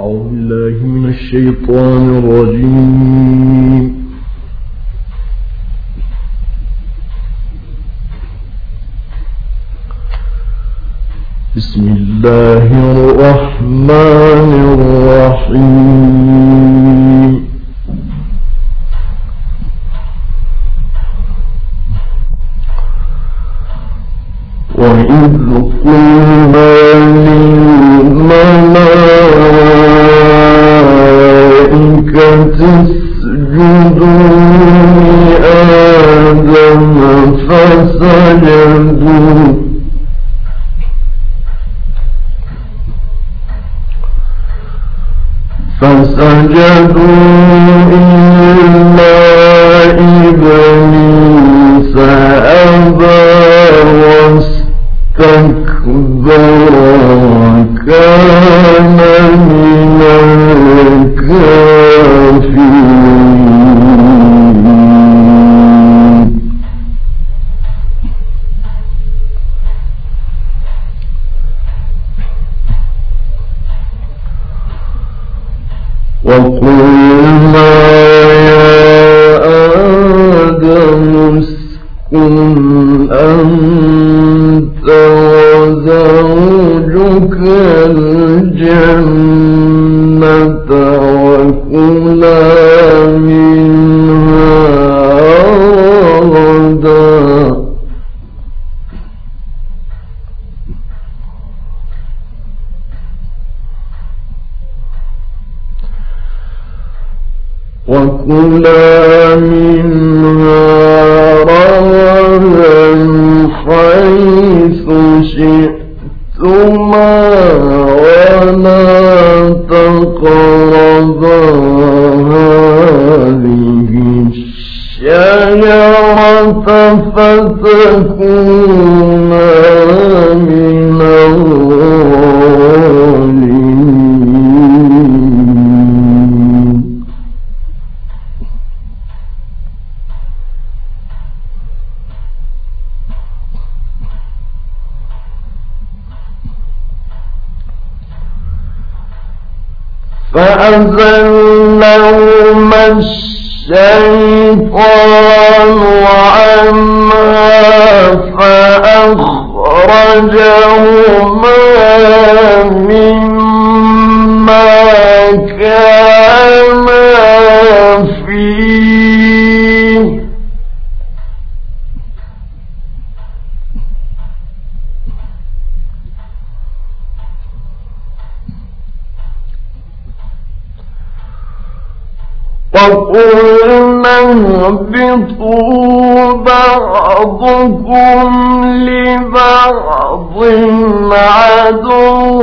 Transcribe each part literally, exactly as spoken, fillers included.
أعوذ بالله من الشيطان الرجيم. بسم الله الرحمن الرحيم. وإذ قلنا للملائكة اسجدوا لآدم فسجدوا فسجدوا إلا إبليس أبى واستكبر وكان من الكافرين. وقلنا يا آدم اسكن أنت وزوجك الجنة وكلا منها رغدا وكلا منها رغدا حيث شئتما ولا تقربا هذه الشجرة فتكونا من الظالمين. فأزلهما الشيطان عنها فأخرجهما مما كانا فيه وقلنا اهبطوا بعضكم لبعض عدو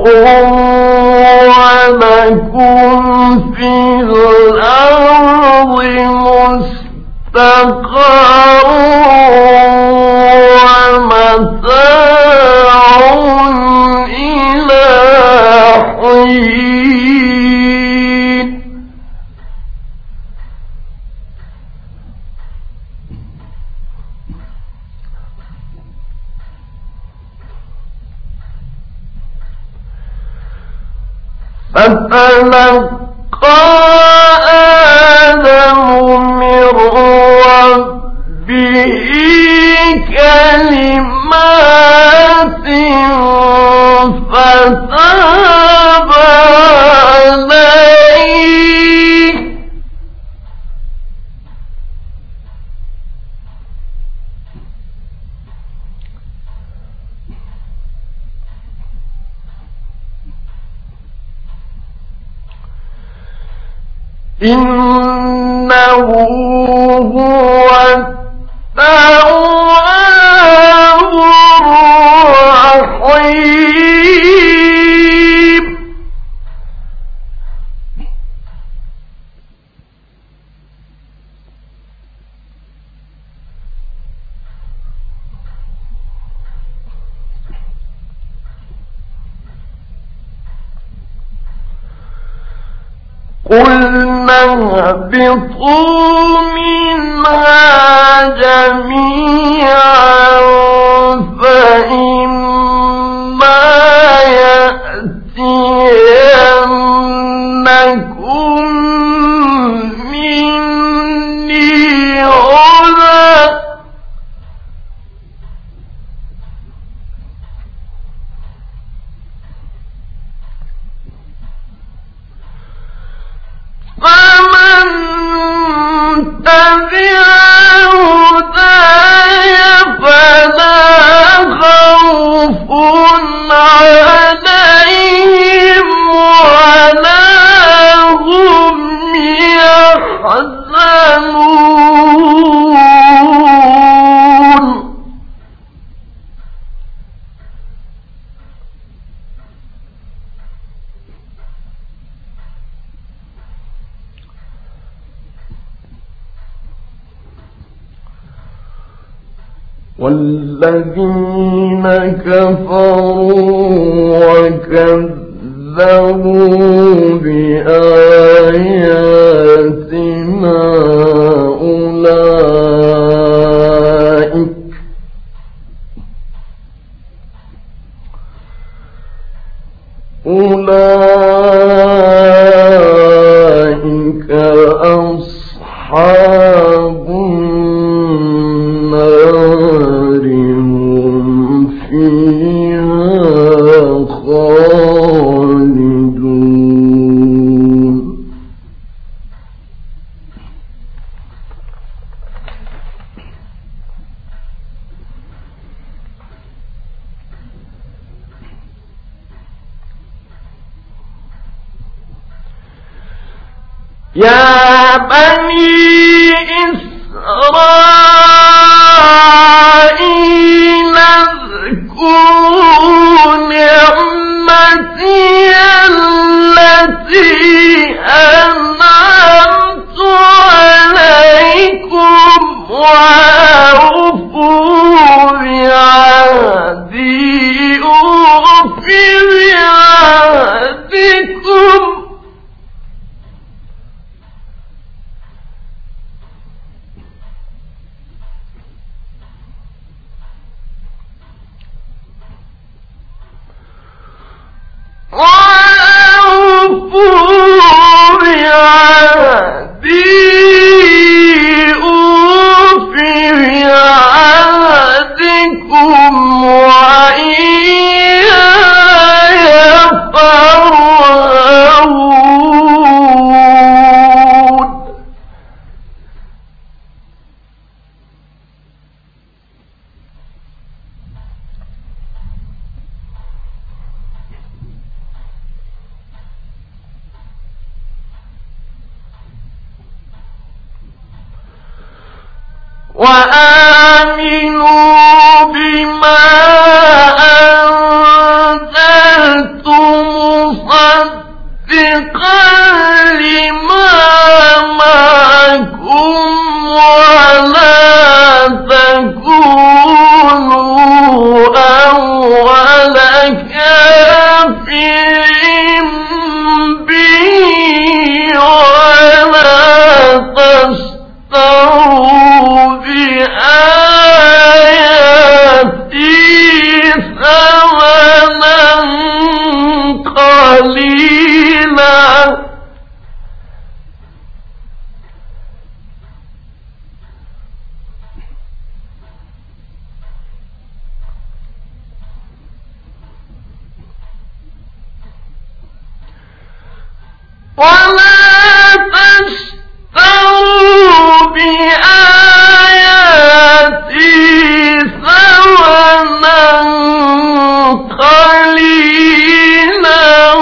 ولكم في الأرض مستقر ومتاع إلى حين. فتلقى آدم من ربه كلمات فتاب عليه إنه هو التواب الرحيم. قلنا اهبطوا منها جميعا فإما يأتين والذين كفروا وكذبوا بآياتنا أولئك أولئك أصحاب النار هم فيها خالدون. يا بني إسرائيل اذكروا نعمتي التي أنعمت عليكم وأوفوا بعهدي أوف بعهدكم وآمنوا بما أنزلت مصدقا لما معكم ولا تكونوا أول كافر به ولا تشتروا بآياتي ثمنا قليلا ولا تشتروا بآياتي ثمنا قليلا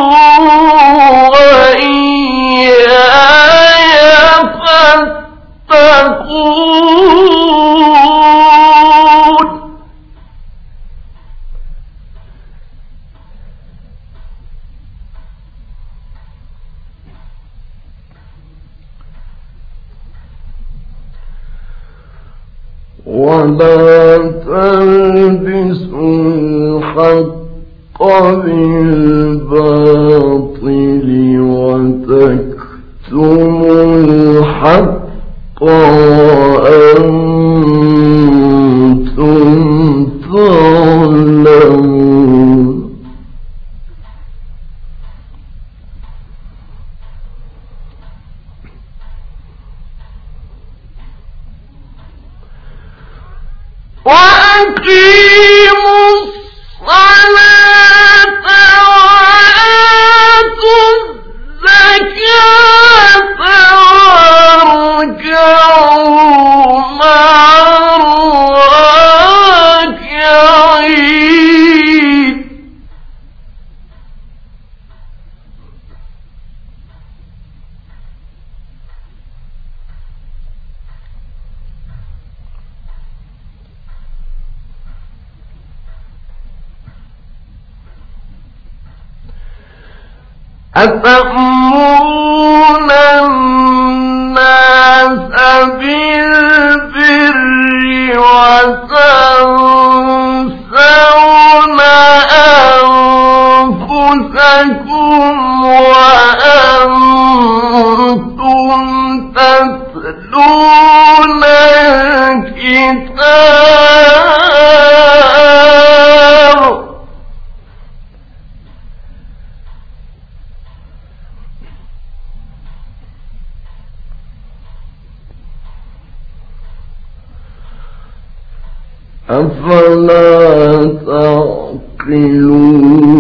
وإياي فاتقون. ولا تلبسوا الحق بالباطل وتكتموا الحق وأنتم تعلمون. وأقيموا الصلاة وآتوا الزكاة واركعوا مع الراكعين. أتأمرون الناس بالبر وتنسون أنفسكم وأنتم تتلون الكتاب أفلا تعقلون